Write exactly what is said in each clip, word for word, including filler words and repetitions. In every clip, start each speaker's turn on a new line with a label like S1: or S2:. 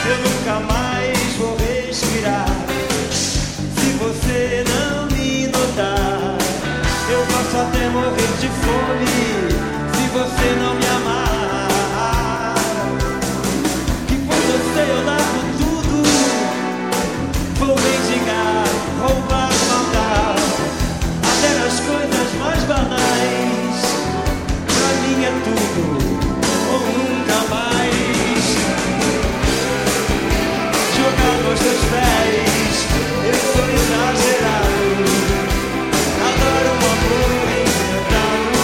S1: eu nunca mais vou respirar. Se você não me notar, eu posso até morrer de fome. Se você não me amar, que por você eu largo tudo. Vou mendigar, roubar, matar, até nas coisas mais banais. Pra mim é tudo ou nunca mais. Jogar aos teus pés, eu sou exagerado. Adoro um amor inventado.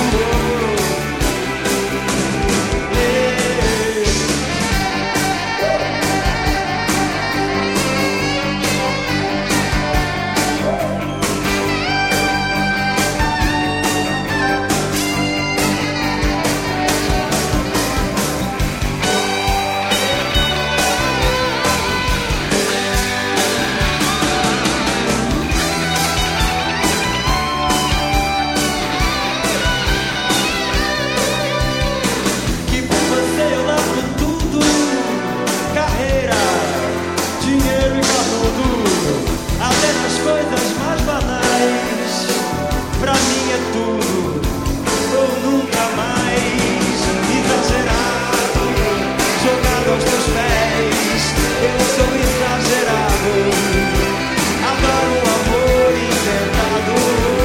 S1: Coisas mais banais, pra mim é tudo ou nunca mais. Exagerado, jogado aos teus pés, eu sou exagerado. Adoro um amor inventado.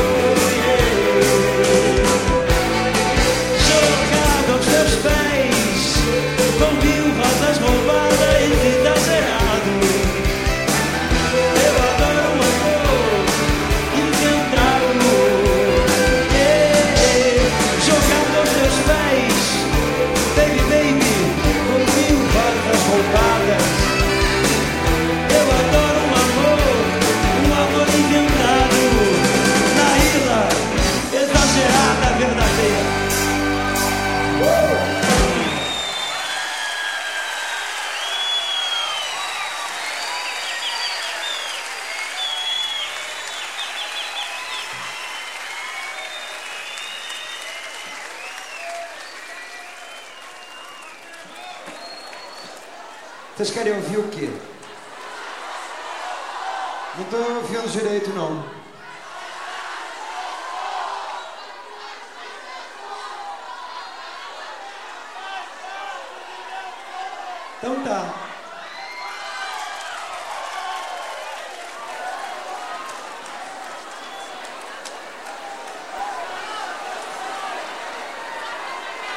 S1: Jogado aos teus pés, com mil rosas roubadas, exagerado. Eu adoro um amor, um amor inventado, na ilha exagerada, verdadeira. uh! Vocês querem ouvir o quê? Não estou ouvindo direito, não. Então tá.